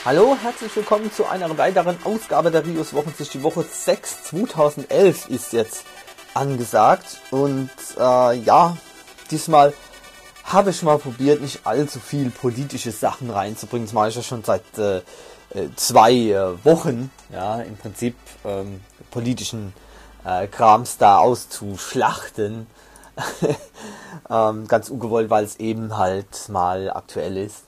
Hallo, herzlich willkommen zu einer weiteren Ausgabe der Rios Wochensicht. Die Woche 6 2011 ist jetzt angesagt und diesmal habe ich mal probiert, nicht allzu viel politische Sachen reinzubringen. Das mache ich ja schon seit 2 Wochen, ja, im Prinzip politischen Krams da auszuschlachten. Ganz ungewollt, weil es eben halt mal aktuell ist.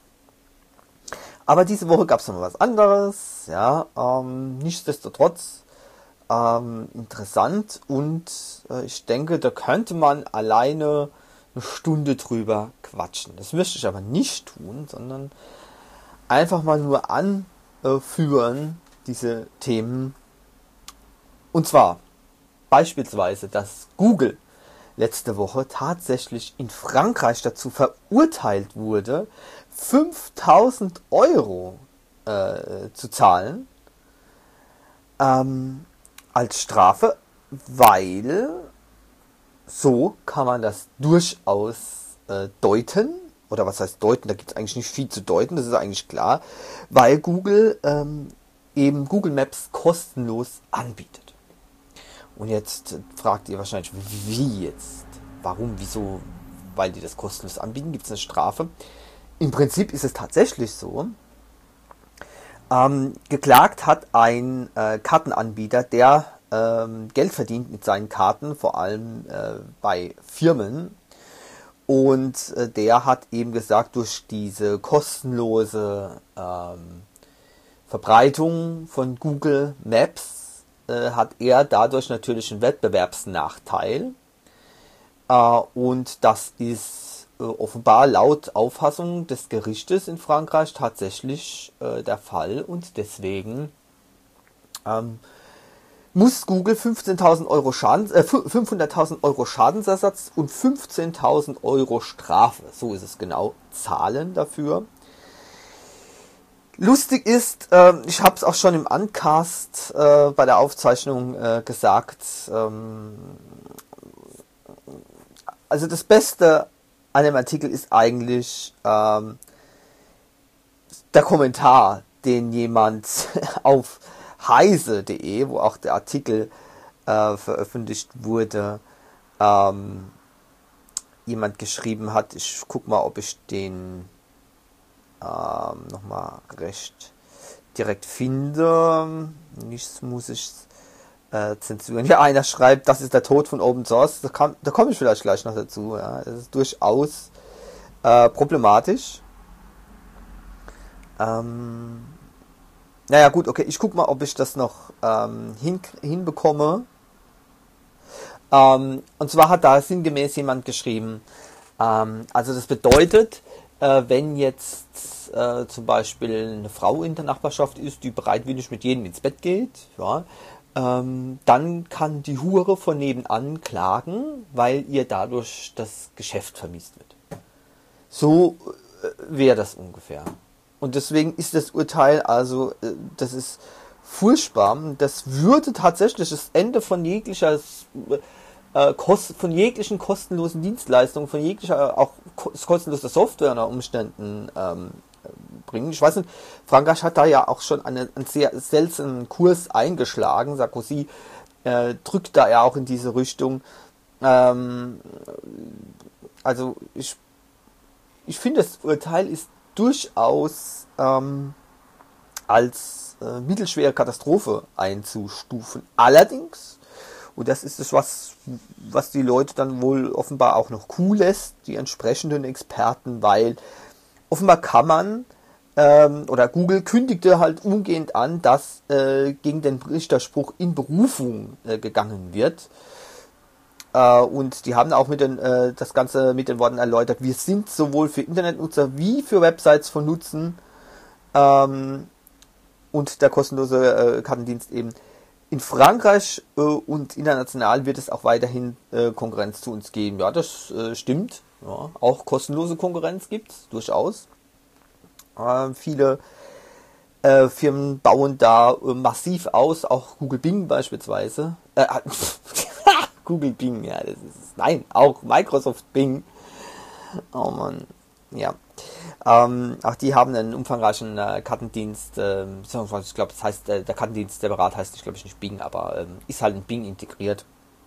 Aber diese Woche gab es noch mal was anderes, ja, nichtsdestotrotz interessant und ich denke, da könnte man alleine eine Stunde drüber quatschen. Das möchte ich aber nicht tun, sondern einfach mal nur anführen, diese Themen. Und zwar beispielsweise, dass Google letzte Woche tatsächlich in Frankreich dazu verurteilt wurde, 5.000 Euro zu zahlen als Strafe, weil so kann man das durchaus deuten, oder was heißt deuten, da gibt es eigentlich nicht viel zu deuten, das ist eigentlich klar, weil Google eben Google Maps kostenlos anbietet. Und jetzt fragt ihr wahrscheinlich, wie jetzt? Warum, wieso? Weil die das kostenlos anbieten, gibt es eine Strafe? Im Prinzip ist es tatsächlich so. Geklagt hat ein Kartenanbieter, der Geld verdient mit seinen Karten, vor allem bei Firmen. Und der hat eben gesagt, durch diese kostenlose Verbreitung von Google Maps hat er dadurch natürlich einen Wettbewerbsnachteil. Und das ist offenbar laut Auffassung des Gerichtes in Frankreich tatsächlich der Fall. Und deswegen muss Google 500.000 Euro Schadensersatz und 15.000 Euro Strafe, so ist es genau, zahlen dafür. Lustig ist, ich habe es auch schon im Uncast bei der Aufzeichnung gesagt, also das Beste an dem Artikel ist eigentlich der Kommentar, den jemand auf heise.de, wo auch der Artikel veröffentlicht wurde, jemand geschrieben hat. Ich guck mal, ob ich den nochmal recht direkt finde. Nichts muss ich zensieren. Ja, einer schreibt, das ist der Tod von Open Source. Da komme ich vielleicht gleich noch dazu. Ja. Das ist durchaus problematisch. Naja gut, okay, ich gucke mal, ob ich das noch hinbekomme. Und zwar hat da sinngemäß jemand geschrieben, also das bedeutet, wenn jetzt zum Beispiel eine Frau in der Nachbarschaft ist, die bereitwillig mit jedem ins Bett geht, ja, dann kann die Hure von nebenan klagen, weil ihr dadurch das Geschäft vermiest wird. So wäre das ungefähr. Und deswegen ist das Urteil, also das ist furchtbar. Das würde tatsächlich das Ende von jeglicher von jeglichen kostenlosen Dienstleistungen, von jeglicher auch kostenloser Software unter Umständen bringen. Ich weiß nicht, Frankreich hat da ja auch schon einen sehr seltsamen Kurs eingeschlagen. Sarkozy drückt da ja auch in diese Richtung. Also ich finde, das Urteil ist durchaus als mittelschwere Katastrophe einzustufen. Allerdings, und das ist es, was die Leute dann wohl offenbar auch noch cool lässt, die entsprechenden Experten, weil offenbar kann man, oder Google kündigte halt umgehend an, dass gegen den Richterspruch in Berufung gegangen wird. Und die haben auch das Ganze mit den Worten erläutert, wir sind sowohl für Internetnutzer wie für Websites von Nutzen und der kostenlose Kartendienst eben in Frankreich und international wird es auch weiterhin Konkurrenz zu uns geben. Ja, das stimmt. Ja, auch kostenlose Konkurrenz gibt es durchaus. Viele Firmen bauen da massiv aus, auch Google Bing beispielsweise. Google Bing, ja, das ist, nein, auch Microsoft Bing. Oh Mann, ja. Auch die haben einen umfangreichen Kartendienst, ich glaube, das heißt, der Kartendienst separat heißt, ich glaube nicht Bing, aber ist halt in Bing integriert.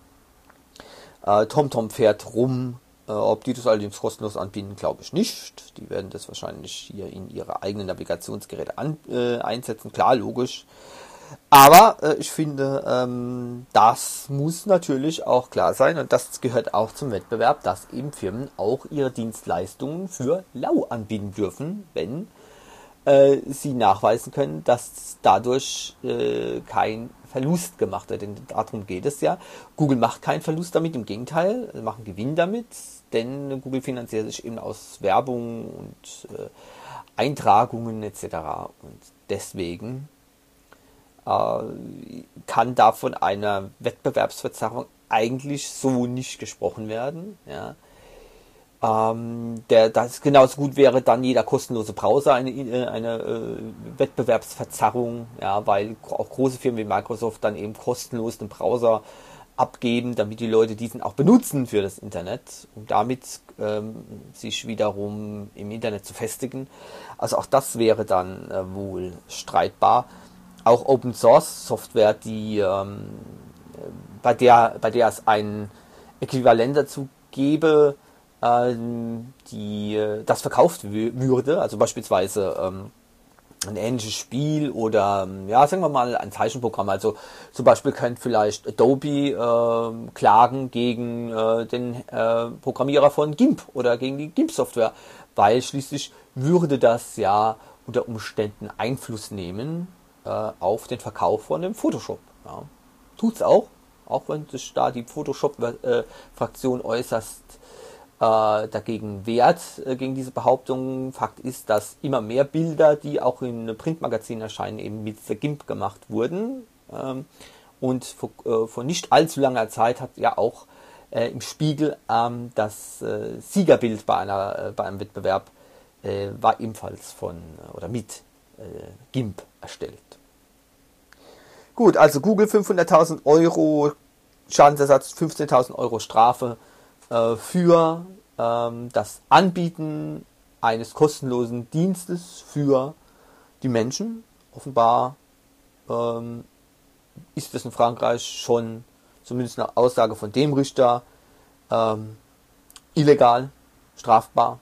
TomTom fährt rum. Ob die das allerdings kostenlos anbieten, glaube ich nicht. Die werden das wahrscheinlich hier in ihre eigenen Navigationsgeräte einsetzen. Klar, logisch. Aber ich finde, das muss natürlich auch klar sein und das gehört auch zum Wettbewerb, dass eben Firmen auch ihre Dienstleistungen für lau anbieten dürfen, wenn sie nachweisen können, dass dadurch kein Verlust gemacht wird. Denn darum geht es ja. Google macht keinen Verlust damit, im Gegenteil, machen Gewinn damit, denn Google finanziert sich eben aus Werbung und Eintragungen etc. Und deswegen kann da von einer Wettbewerbsverzerrung eigentlich so nicht gesprochen werden. Ja. Das genauso gut wäre dann jeder kostenlose Browser eine Wettbewerbsverzerrung, ja, weil auch große Firmen wie Microsoft dann eben kostenlos den Browser abgeben, damit die Leute diesen auch benutzen für das Internet, um damit sich wiederum im Internet zu festigen. Also auch das wäre dann wohl streitbar. Auch Open Source Software, die bei der es ein Äquivalent dazu gäbe, das verkauft würde, also beispielsweise ein ähnliches Spiel oder ja, sagen wir mal ein Zeichenprogramm. Also zum Beispiel könnte vielleicht Adobe klagen gegen den Programmierer von GIMP oder gegen die GIMP-Software, weil schließlich würde das ja unter Umständen Einfluss nehmen auf den Verkauf von dem Photoshop. Ja. Tut's auch wenn sich da die Photoshop-Fraktion äußerst dagegen wehrt, gegen diese Behauptung. Fakt ist, dass immer mehr Bilder, die auch in Printmagazinen erscheinen, eben mit GIMP gemacht wurden. Und vor nicht allzu langer Zeit hat ja auch im Spiegel das Siegerbild bei einem Wettbewerb war ebenfalls mit GIMP erstellt. Gut, also Google 500.000 Euro Schadensersatz, 15.000 Euro Strafe für das Anbieten eines kostenlosen Dienstes für die Menschen. Offenbar ist es in Frankreich schon, zumindest nach Aussage von dem Richter, illegal, strafbar,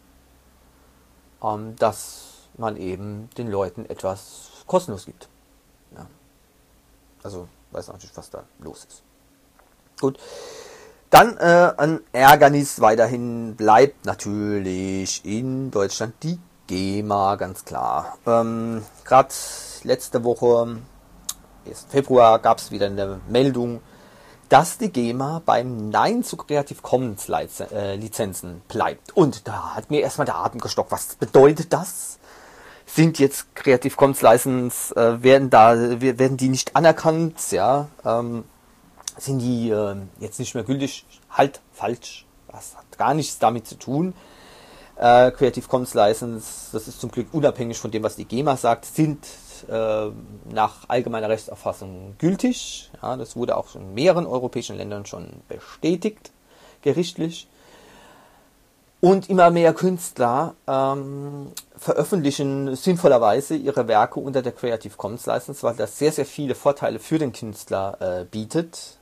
dass man eben den Leuten etwas kostenlos gibt. Ja. Also weiß natürlich, was da los ist. Gut. Dann ein Ärgernis weiterhin bleibt natürlich in Deutschland die GEMA, ganz klar. Gerade letzte Woche, 1. Februar, gab es wieder eine Meldung, dass die GEMA beim Nein zu Creative Commons Lizenzen bleibt. Und da hat mir erstmal der Atem gestockt. Was bedeutet das? Sind jetzt Creative Commons License, werden die nicht anerkannt? Ja, sind die jetzt nicht mehr gültig? Halt, falsch. Das hat gar nichts damit zu tun. Creative Commons License, das ist zum Glück unabhängig von dem, was die GEMA sagt, sind nach allgemeiner Rechtsauffassung gültig. Ja, das wurde auch in mehreren europäischen Ländern schon bestätigt, gerichtlich. Und immer mehr Künstler veröffentlichen sinnvollerweise ihre Werke unter der Creative Commons License, weil das sehr, sehr viele Vorteile für den Künstler bietet.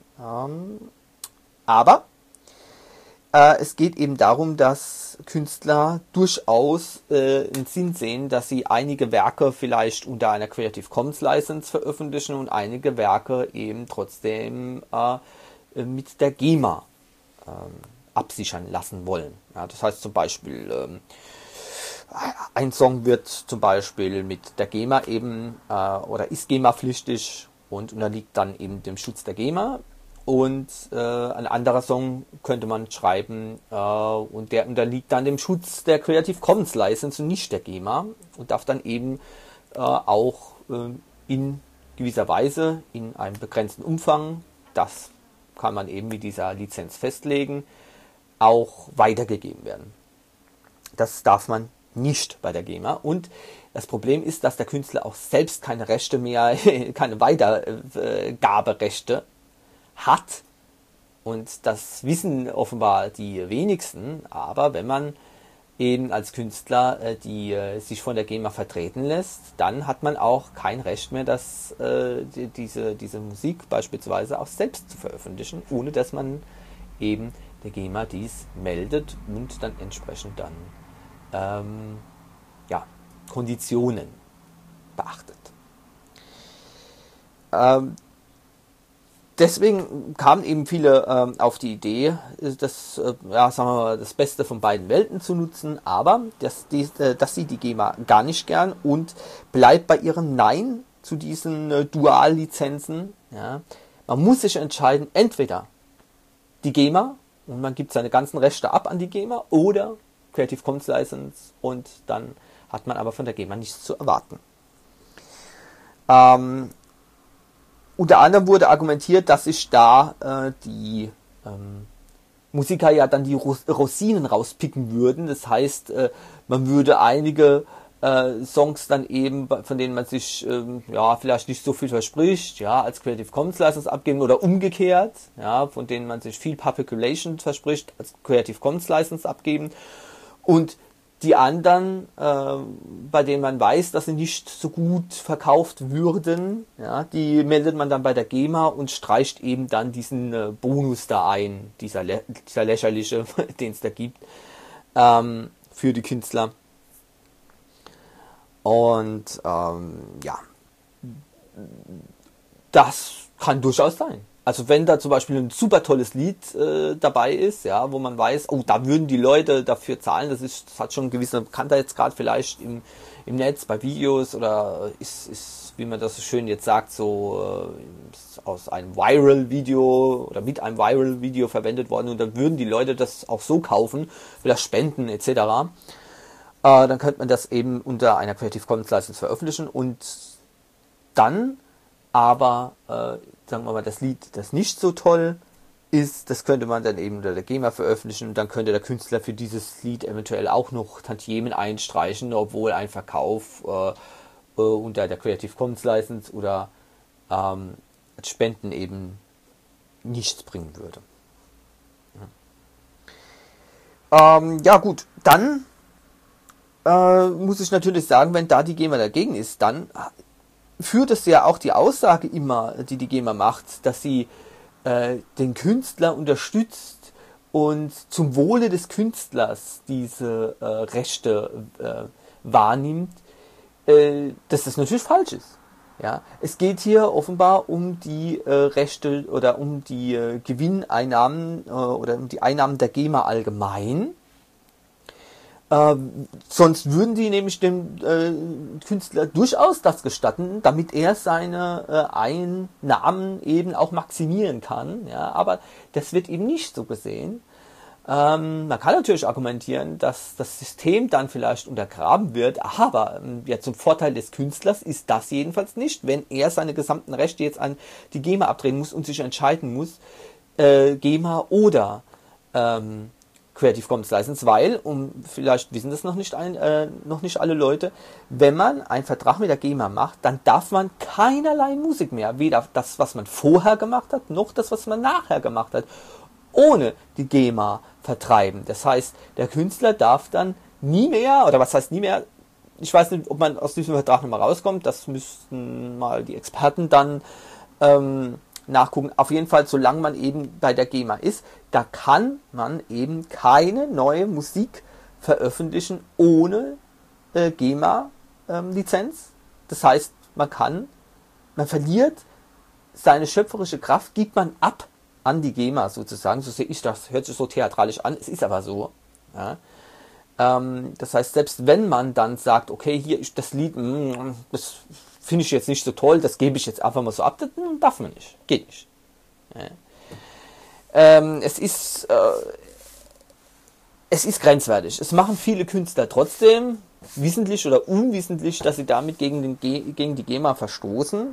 Aber es geht eben darum, dass Künstler durchaus einen Sinn sehen, dass sie einige Werke vielleicht unter einer Creative Commons License veröffentlichen und einige Werke eben trotzdem mit der GEMA absichern lassen wollen. Ja, das heißt zum Beispiel, ein Song wird zum Beispiel mit der GEMA eben oder ist GEMA-pflichtig und unterliegt dann eben dem Schutz der GEMA. Und ein anderer Song könnte man schreiben und der unterliegt dann dem Schutz der Creative Commons License und nicht der GEMA und darf dann eben auch in gewisser Weise in einem begrenzten Umfang, das kann man eben mit dieser Lizenz festlegen, auch weitergegeben werden. Das darf man nicht bei der GEMA. Und das Problem ist, dass der Künstler auch selbst keine Rechte mehr, keine Weitergaberechte hat. Und das wissen offenbar die wenigsten. Aber wenn man eben als Künstler, die sich von der GEMA vertreten lässt, dann hat man auch kein Recht mehr, diese Musik beispielsweise auch selbst zu veröffentlichen, ohne dass man eben der GEMA dies meldet und dann entsprechend dann ja, Konditionen beachtet. Deswegen kamen eben viele auf die Idee, ja, sagen wir mal, das Beste von beiden Welten zu nutzen, aber das sieht die GEMA gar nicht gern und bleibt bei ihrem Nein zu diesen Duallizenzen. Ja. Man muss sich entscheiden, entweder die GEMA und man gibt seine ganzen Rechte ab an die GEMA oder Creative Commons License und dann hat man aber von der GEMA nichts zu erwarten. Unter anderem wurde argumentiert, dass sich da die Musiker ja dann die Rosinen rauspicken würden. Das heißt, man würde einige Songs dann eben, von denen man sich ja vielleicht nicht so viel verspricht, ja, als Creative Commons License abgeben oder umgekehrt, ja, von denen man sich viel Publication verspricht, als Creative Commons License abgeben. Und die anderen, bei denen man weiß, dass sie nicht so gut verkauft würden, ja, die meldet man dann bei der GEMA und streicht eben dann diesen Bonus da ein, dieser lächerliche, den es da gibt, für die Künstler. Und ja, das kann durchaus sein. Also wenn da zum Beispiel ein super tolles Lied dabei ist, ja, wo man weiß, oh, da würden die Leute dafür zahlen, das hat schon eine gewisse Bekanntheit gerade vielleicht im Netz, bei Videos oder ist, wie man das so schön jetzt sagt, so aus einem Viral-Video oder mit einem Viral-Video verwendet worden und dann würden die Leute das auch so kaufen, vielleicht spenden etc. Dann könnte man das eben unter einer Creative Commons License veröffentlichen und dann aber, sagen wir mal, das Lied, das nicht so toll ist, das könnte man dann eben unter der GEMA veröffentlichen und dann könnte der Künstler für dieses Lied eventuell auch noch Tantiemen einstreichen, obwohl ein Verkauf unter der Creative Commons License oder Spenden eben nichts bringen würde. Ja gut, dann muss ich natürlich sagen, wenn da die GEMA dagegen ist, dann führt es ja auch die Aussage immer, die GEMA macht, dass sie den Künstler unterstützt und zum Wohle des Künstlers diese Rechte wahrnimmt, dass das natürlich falsch ist. Ja? Es geht hier offenbar um die Rechte oder um die Gewinneinnahmen oder um die Einnahmen der GEMA allgemein. Sonst würden die nämlich dem Künstler durchaus das gestatten, damit er seine Einnahmen eben auch maximieren kann. Ja, aber das wird eben nicht so gesehen. Man kann natürlich argumentieren, dass das System dann vielleicht untergraben wird, aber ja, zum Vorteil des Künstlers ist das jedenfalls nicht, wenn er seine gesamten Rechte jetzt an die GEMA abdrehen muss und sich entscheiden muss, GEMA oder Creative Commons License, weil, vielleicht wissen das noch nicht alle Leute, wenn man einen Vertrag mit der GEMA macht, dann darf man keinerlei Musik mehr, weder das, was man vorher gemacht hat, noch das, was man nachher gemacht hat, ohne die GEMA vertreiben. Das heißt, der Künstler darf dann nie mehr, oder was heißt nie mehr, ich weiß nicht, ob man aus diesem Vertrag nochmal rauskommt, das müssten mal die Experten dann nachgucken. Auf jeden Fall, solange man eben bei der GEMA ist, da kann man eben keine neue Musik veröffentlichen ohne GEMA-Lizenz. Das heißt, man verliert seine schöpferische Kraft, gibt man ab an die GEMA sozusagen. So sehe ich das, hört sich so theatralisch an, es ist aber so. Ja. Das heißt, selbst wenn man dann sagt, okay, hier ist das Lied, das finde ich jetzt nicht so toll, das gebe ich jetzt einfach mal so ab, das darf man nicht, geht nicht. Ja. Es ist grenzwertig. Es machen viele Künstler trotzdem, wissentlich oder unwissentlich, dass sie damit gegen die GEMA verstoßen.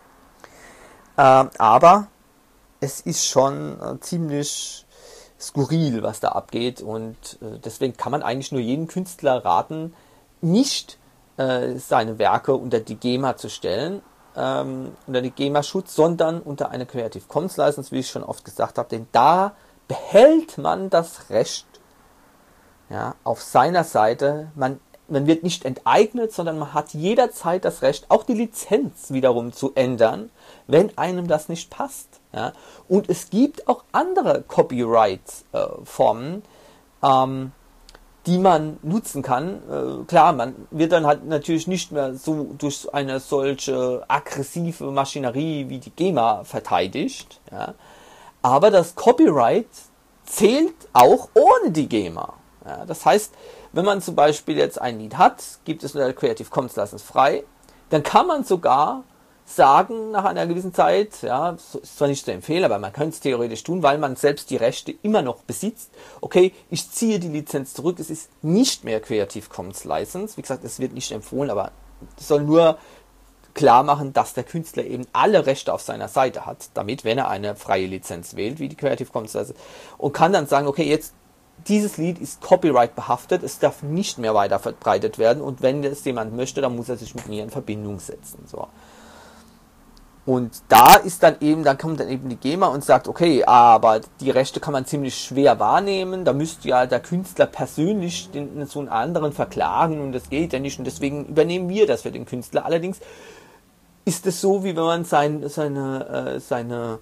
Aber es ist schon ziemlich skurril, was da abgeht und deswegen kann man eigentlich nur jedem Künstler raten, nicht seine Werke unter die GEMA zu stellen, unter die GEMA-Schutz, sondern unter eine Creative Commons License, wie ich schon oft gesagt habe, denn da behält man das Recht, ja, auf seiner Seite. Man wird nicht enteignet, sondern man hat jederzeit das Recht, auch die Lizenz wiederum zu ändern, wenn einem das nicht passt. Ja. Und es gibt auch andere Copyright-Formen, die man nutzen kann. Klar, man wird dann halt natürlich nicht mehr so durch eine solche aggressive Maschinerie wie die GEMA verteidigt. Ja. Aber das Copyright zählt auch ohne die GEMA. Ja, das heißt, wenn man zum Beispiel jetzt ein Lied hat, gibt es unter Creative Commons License frei, dann kann man sogar sagen, nach einer gewissen Zeit, ja, ist zwar nicht zu empfehlen, aber man könnte es theoretisch tun, weil man selbst die Rechte immer noch besitzt. Okay, ich ziehe die Lizenz zurück, es ist nicht mehr Creative Commons License. Wie gesagt, es wird nicht empfohlen, aber es soll nur klar machen, dass der Künstler eben alle Rechte auf seiner Seite hat, damit, wenn er eine freie Lizenz wählt, wie die Creative Commons License, und kann dann sagen, okay, jetzt dieses Lied ist Copyright behaftet, es darf nicht mehr weiter verbreitet werden und wenn es jemand möchte, dann muss er sich mit mir in Verbindung setzen. So. Und da ist dann eben, dann kommt dann eben die GEMA und sagt, okay, aber die Rechte kann man ziemlich schwer wahrnehmen, da müsste ja der Künstler persönlich so einen anderen verklagen und das geht ja nicht und deswegen übernehmen wir das für den Künstler. Allerdings ist es so, wie wenn man seine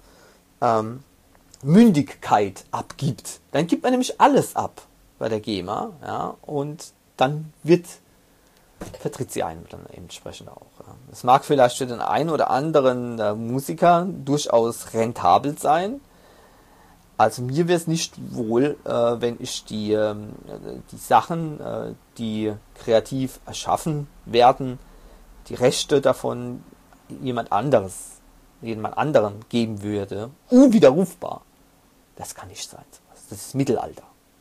Mündigkeit abgibt. Dann gibt man nämlich alles ab bei der GEMA, ja, und dann vertritt sie einen dann entsprechend auch. Ja. Es mag vielleicht für den einen oder anderen Musiker durchaus rentabel sein. Also mir wäre es nicht wohl, wenn ich die Sachen, die kreativ erschaffen werden, die Rechte davon jemand anderen geben würde, unwiderrufbar. Das kann nicht sein. Das ist Mittelalter.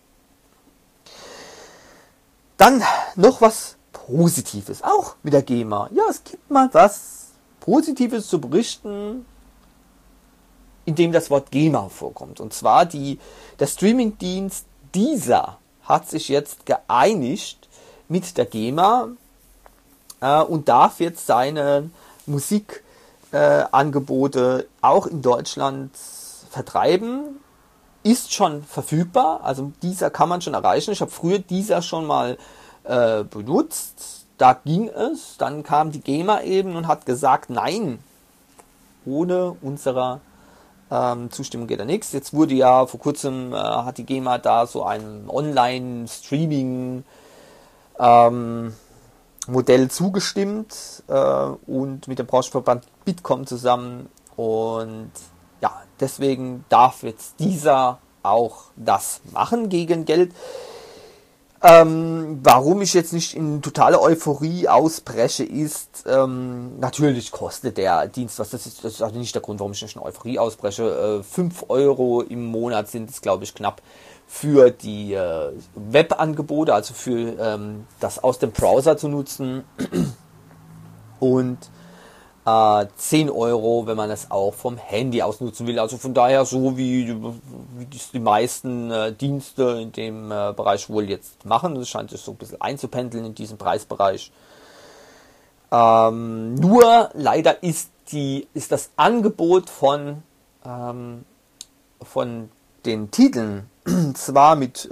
Dann noch was Positives, auch mit der GEMA. Ja, es gibt mal was Positives zu berichten, in dem das Wort GEMA vorkommt. Und zwar der Streamingdienst Deezer hat sich jetzt geeinigt mit der GEMA und darf jetzt seine Musikangebote auch in Deutschland vertreiben. Ist schon verfügbar, also Deezer kann man schon erreichen. Ich habe früher Deezer schon mal benutzt, da ging es. Dann kam die GEMA eben und hat gesagt, nein, ohne unserer Zustimmung geht da nichts. Jetzt wurde ja vor kurzem, hat die GEMA da so ein Online-Streaming Modell zugestimmt und mit dem Branchenverband Bitkom zusammen und ja, deswegen darf jetzt dieser auch das machen gegen Geld. Warum ich jetzt nicht in totale Euphorie ausbreche, ist, natürlich kostet der Dienst was. Das ist also nicht der Grund, warum ich nicht in Euphorie ausbreche. 5 Euro im Monat sind es, glaube ich, knapp für die Webangebote, also für das aus dem Browser zu nutzen. Und 10 Euro, wenn man es auch vom Handy aus nutzen will. Also von daher so wie die meisten Dienste in dem Bereich wohl jetzt machen. Das scheint sich so ein bisschen einzupendeln in diesem Preisbereich. Nur leider ist das Angebot von den Titeln zwar mit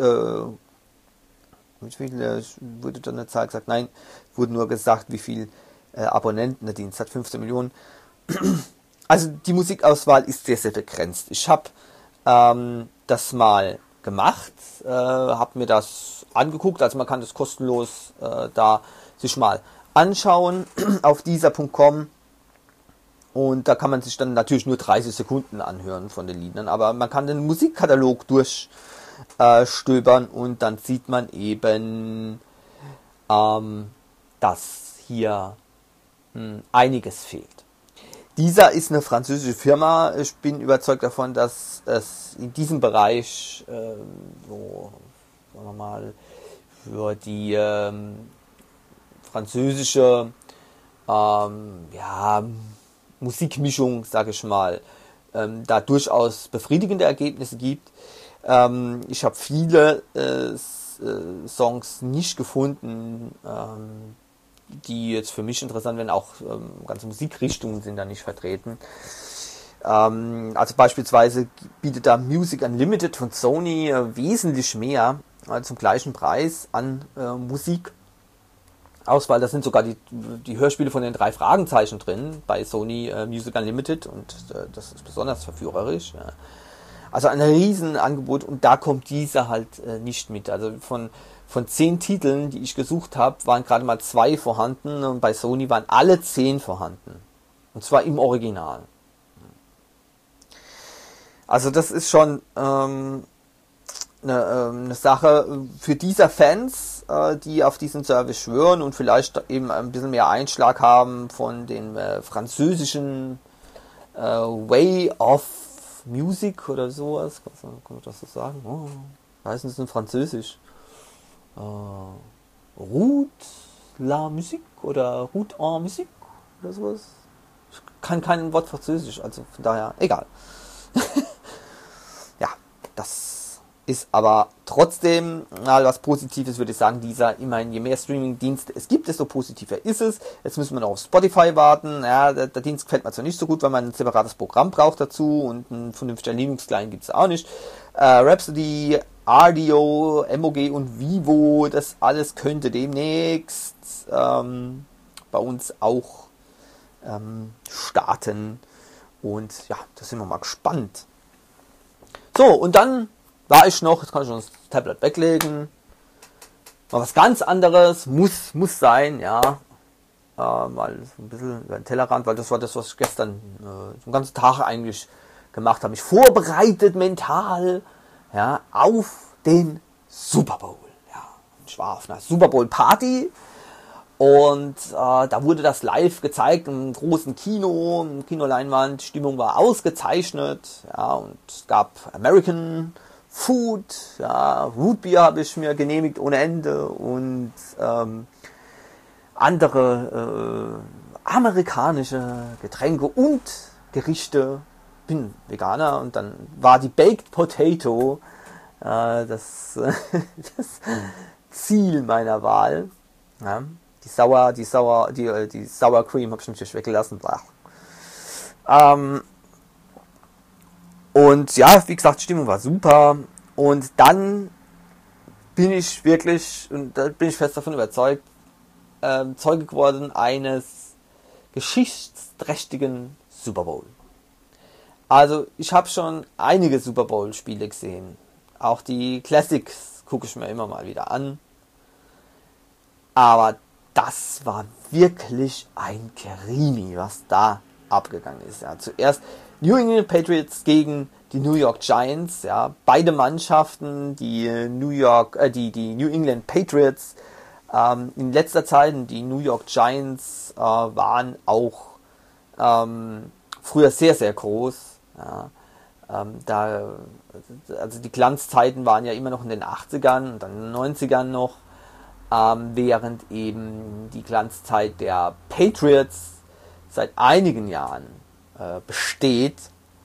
wie viel wurde dann eine Zahl gesagt? Nein, wurde nur gesagt, wie viel Abonnenten der Dienst hat, 15 Millionen. Also die Musikauswahl ist sehr, sehr begrenzt. Ich habe das mal gemacht, habe mir das angeguckt, also man kann das kostenlos da sich mal anschauen auf dieser.com und da kann man sich dann natürlich nur 30 Sekunden anhören von den Liedern, aber man kann den Musikkatalog durchstöbern und dann sieht man eben, dass hier einiges fehlt. Dieser ist eine französische Firma. Ich bin überzeugt davon, dass es in diesem Bereich so, sagen wir mal, für die französische Musikmischung, sage ich mal, da durchaus befriedigende Ergebnisse gibt. Ich habe viele Songs nicht gefunden, die jetzt für mich interessant werden, auch ganze Musikrichtungen sind da nicht vertreten. Also beispielsweise bietet da Music Unlimited von Sony wesentlich mehr zum gleichen Preis an Musik. Auswahl, da sind sogar die Hörspiele von den 3 Fragezeichen drin bei Sony Music Unlimited und das ist besonders verführerisch. Ja. Also ein riesen Angebot und da kommt dieser halt nicht mit. Also von 10 Titeln, die ich gesucht habe, waren gerade mal 2 vorhanden und bei Sony waren alle 10 vorhanden. Und zwar im Original. Also das ist schon eine Sache für diese Fans, die auf diesen Service schwören und vielleicht eben ein bisschen mehr Einschlag haben von dem französischen Way of Music oder sowas. Kann man das so sagen? Oh, heißt es in Französisch? Route la musique oder Route en musique oder sowas? Ich kann kein Wort Französisch, also von daher egal. Ja, das ist aber trotzdem mal was Positives, würde ich sagen. Immerhin, je mehr Streaming-Dienste es gibt, desto positiver ist es. Jetzt müssen wir noch auf Spotify warten. Ja, der Dienst gefällt mir zwar nicht so gut, weil man ein separates Programm braucht dazu und ein vernünftiger Linux-Client gibt es auch nicht. Rhapsody, RDO, MOG und Vivo, das alles könnte demnächst bei uns auch starten. Und ja, da sind wir mal gespannt. So, und dann war ich noch, jetzt kann ich schon das Tablet weglegen. Mal was ganz anderes, muss sein, ja. Mal so ein bisschen über den Tellerrand, weil das war das, was ich gestern den ganzen Tag eigentlich gemacht habe. Mich vorbereitet mental, ja, auf den Super Bowl. Ja, ich war auf einer Super Bowl Party und da wurde das live gezeigt im großen Kino, im Kinoleinwand. Die Stimmung war ausgezeichnet, ja, und es gab American Food, ja, Rootbeer habe ich mir genehmigt ohne Ende und andere amerikanische Getränke und Gerichte. Bin Veganer und dann war die Baked Potato das Ziel meiner Wahl. Ja, die Sour Cream habe ich natürlich weggelassen. Und ja, wie gesagt, die Stimmung war super. Und dann bin ich wirklich, und da bin ich fest davon überzeugt, Zeuge geworden eines geschichtsträchtigen Super Bowl. Also ich habe schon einige Super Bowl Spiele gesehen. Auch die Classics gucke ich mir immer mal wieder an. Aber das war wirklich ein Krimi, was da abgegangen ist. Ja, zuerst New England Patriots gegen die New York Giants. Ja, beide Mannschaften, die New England Patriots in letzter Zeit, die New York Giants waren auch früher sehr, sehr groß. Ja, also die Glanzzeiten waren ja immer noch in den 80ern und dann in den 90ern noch, während eben die Glanzzeit der Patriots seit einigen Jahren besteht.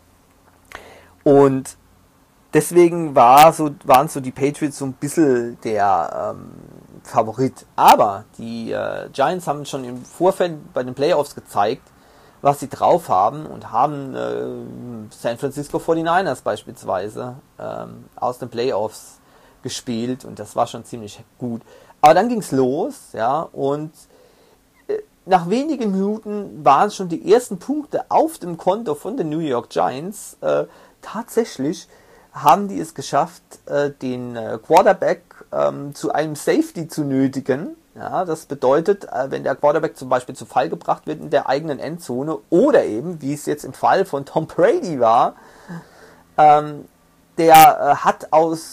Und deswegen waren so die Patriots so ein bisschen der Favorit. Aber die Giants haben schon im Vorfeld bei den Playoffs gezeigt, was sie drauf haben und haben San Francisco 49ers beispielsweise aus den Playoffs gespielt und das war schon ziemlich gut. Aber dann ging's los, ja, und nach wenigen Minuten waren schon die ersten Punkte auf dem Konto von den New York Giants. Tatsächlich haben die es geschafft, den Quarterback zu einem Safety zu nötigen. Ja, das bedeutet, wenn der Quarterback zum Beispiel zu Fall gebracht wird in der eigenen Endzone oder eben, wie es jetzt im Fall von Tom Brady war, der hat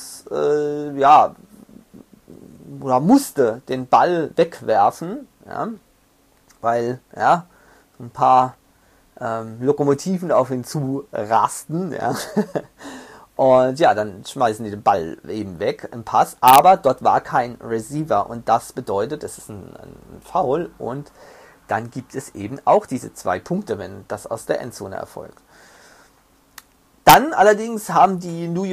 oder musste den Ball wegwerfen, ja, weil ja ein paar Lokomotiven auf ihn zu rasten, ja. Und ja, dann schmeißen die den Ball eben weg, im Pass, aber dort war kein Receiver und das bedeutet, es ist ein Foul und dann gibt es eben auch diese 2 Punkte, wenn das aus der Endzone erfolgt. Dann allerdings haben die New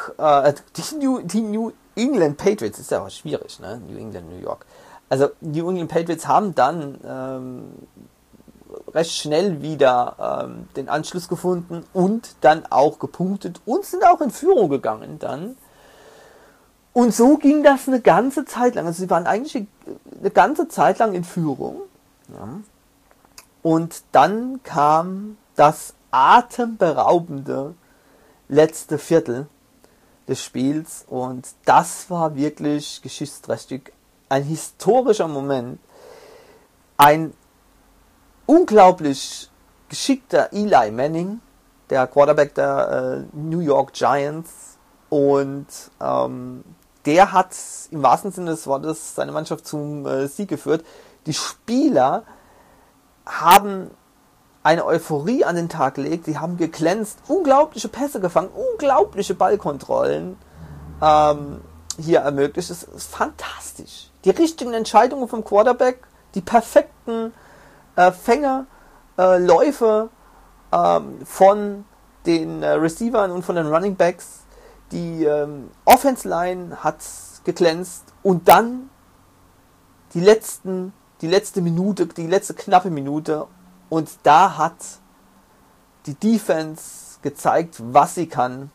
England Patriots, ist ja auch schwierig, ne? New York. Also New England Patriots haben dann recht schnell wieder den Anschluss gefunden und dann auch gepunktet und sind auch in Führung gegangen dann. Und so ging das eine ganze Zeit lang. Also sie waren eigentlich eine ganze Zeit lang in Führung. Ja. Und dann kam das atemberaubende letzte Viertel des Spiels. Und das war wirklich geschichtsträchtig. Ein historischer Moment. Ein unglaublich geschickter Eli Manning, der Quarterback der New York Giants. Und der hat im wahrsten Sinne des Wortes seine Mannschaft zum Sieg geführt. Die Spieler haben eine Euphorie an den Tag gelegt. Sie haben geglänzt, unglaubliche Pässe gefangen, unglaubliche Ballkontrollen hier ermöglicht. Es ist fantastisch. Die richtigen Entscheidungen vom Quarterback, die perfekten Fänge, Läufe von den Receivern und von den Running Backs. Die Offense Line hat geglänzt und dann die letzte knappe Minute und da hat die Defense gezeigt, was sie kann.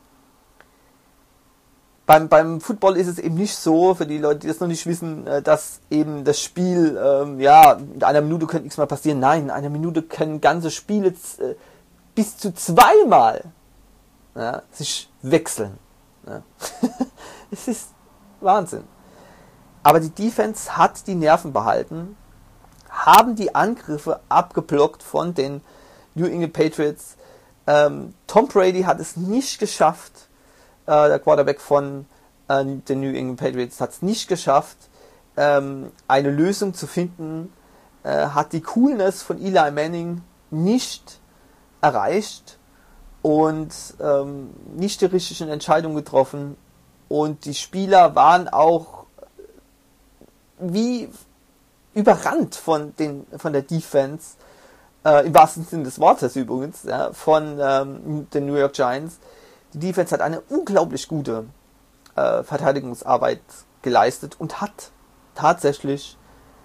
Beim Football ist es eben nicht so, für die Leute, die das noch nicht wissen, dass eben das Spiel, in einer Minute könnte nichts mehr passieren. Nein, in einer Minute können ganze Spiele bis zu zweimal sich wechseln. Ja. Es ist Wahnsinn. Aber die Defense hat die Nerven behalten, haben die Angriffe abgeblockt von den New England Patriots. Tom Brady hat es nicht geschafft, der Quarterback von den New England Patriots hat es nicht geschafft, eine Lösung zu finden, hat die Coolness von Eli Manning nicht erreicht und nicht die richtigen Entscheidungen getroffen. Und die Spieler waren auch wie überrannt von der Defense, im wahrsten Sinne des Wortes übrigens, ja, von den New York Giants. Die Defense hat eine unglaublich gute Verteidigungsarbeit geleistet und hat tatsächlich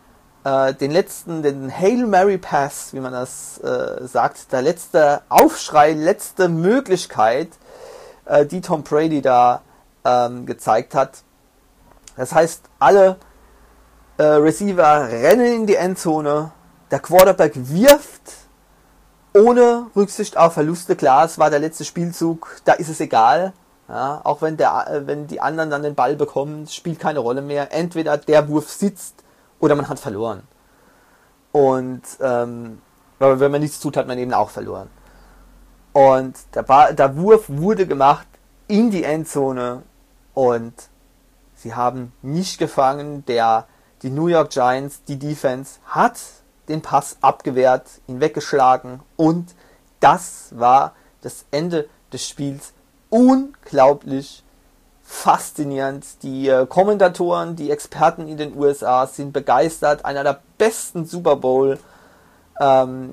den Hail Mary Pass, wie man das sagt, der letzte Aufschrei, letzte Möglichkeit, die Tom Brady da gezeigt hat. Das heißt, alle Receiver rennen in die Endzone, der Quarterback wirft ohne Rücksicht auf Verluste. Klar, es war der letzte Spielzug, da ist es egal. Ja, auch wenn die anderen dann den Ball bekommen, spielt keine Rolle mehr. Entweder der Wurf sitzt oder man hat verloren. Und wenn man nichts tut, hat man eben auch verloren. Und der Wurf wurde gemacht in die Endzone und sie haben nicht gefangen. Die New York Giants, die Defense, hat den Pass abgewehrt, ihn weggeschlagen und das war das Ende des Spiels. Unglaublich faszinierend. Die Kommentatoren, die Experten in den USA sind begeistert. Einer der besten Super Bowl, den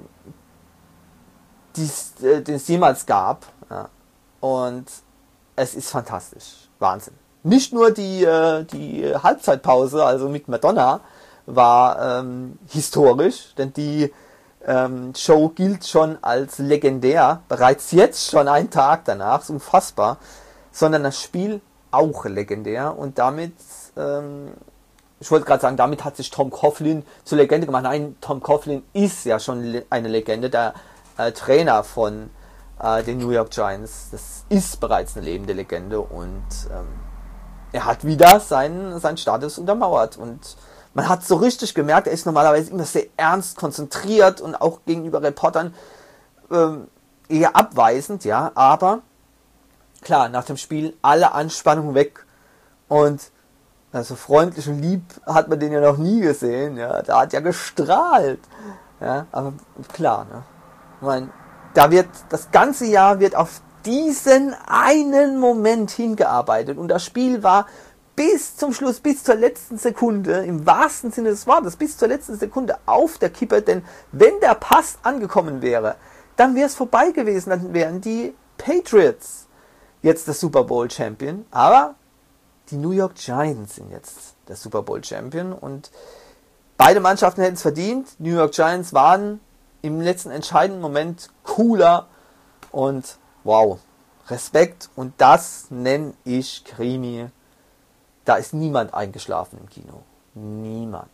es jemals gab. Ja. Und es ist fantastisch. Wahnsinn. Nicht nur die Halbzeitpause, also mit Madonna, war historisch, denn die Show gilt schon als legendär, bereits jetzt schon einen Tag danach, ist unfassbar, sondern das Spiel auch legendär und damit, ich wollte gerade sagen, damit hat sich Tom Coughlin zur Legende gemacht. Nein, Tom Coughlin ist ja schon eine Legende, der Trainer von den New York Giants, das ist bereits eine lebende Legende und er hat wieder seinen Status untermauert und man hat so richtig gemerkt, er ist normalerweise immer sehr ernst, konzentriert und auch gegenüber Reportern eher abweisend, ja, aber klar, nach dem Spiel alle Anspannung weg und also freundlich und lieb hat man den ja noch nie gesehen, ja, der hat ja gestrahlt, ja, aber klar, ne, ich meine, das ganze Jahr wird auf diesen einen Moment hingearbeitet und das Spiel war bis zum Schluss, bis zur letzten Sekunde, im wahrsten Sinne des Wortes, bis zur letzten Sekunde auf der Kippe, denn wenn der Pass angekommen wäre, dann wäre es vorbei gewesen, dann wären die Patriots jetzt der Super Bowl Champion, aber die New York Giants sind jetzt der Super Bowl Champion und beide Mannschaften hätten es verdient. New York Giants waren im letzten entscheidenden Moment cooler und wow, Respekt und das nenne ich Krimi Da ist niemand eingeschlafen im Kino. Niemand.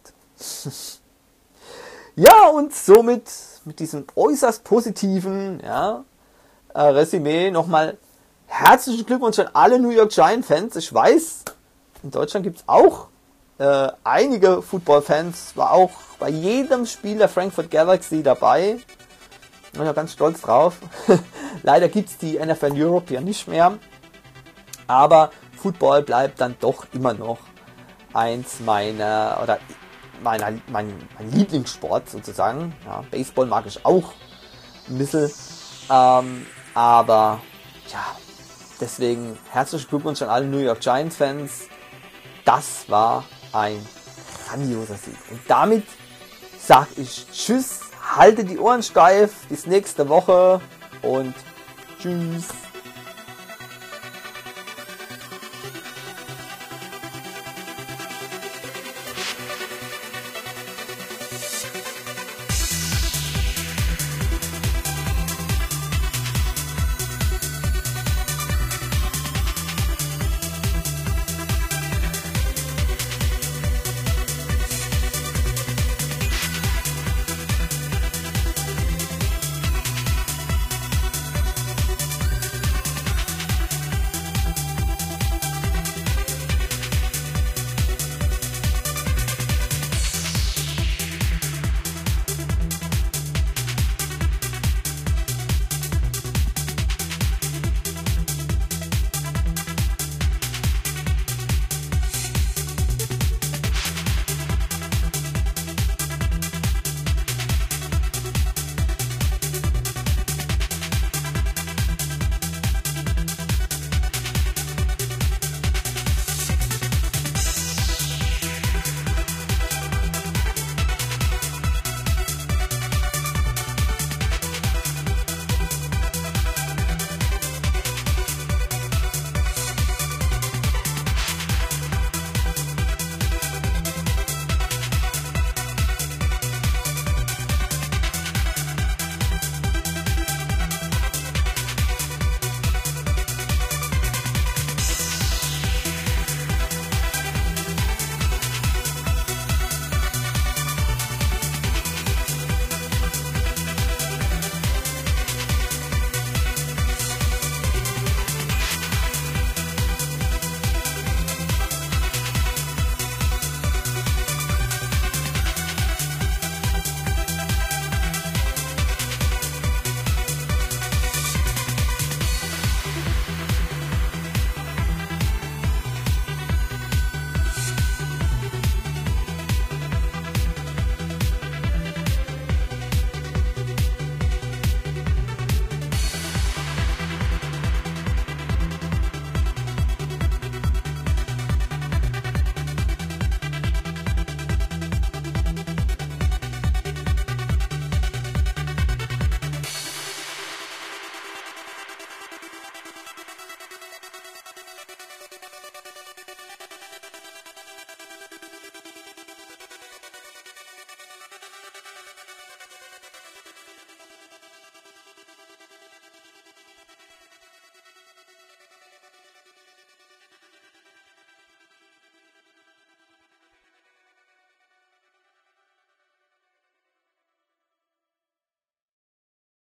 Ja, und somit mit diesem äußerst positiven Resümee nochmal herzlichen Glückwunsch an alle New York Giants Fans. Ich weiß, in Deutschland gibt es auch einige Football-Fans, war auch bei jedem Spiel der Frankfurt Galaxy dabei. Ich bin ja ganz stolz drauf. Leider gibt es die NFL Europe ja nicht mehr. Aber Football bleibt dann doch immer noch eins mein Lieblingssport sozusagen. Ja, Baseball mag ich auch ein bisschen. Aber ja, deswegen herzlichen Glückwunsch an alle New York Giants Fans. Das war ein grandioser Sieg. Und damit sage ich Tschüss, halte die Ohren steif, bis nächste Woche und Tschüss.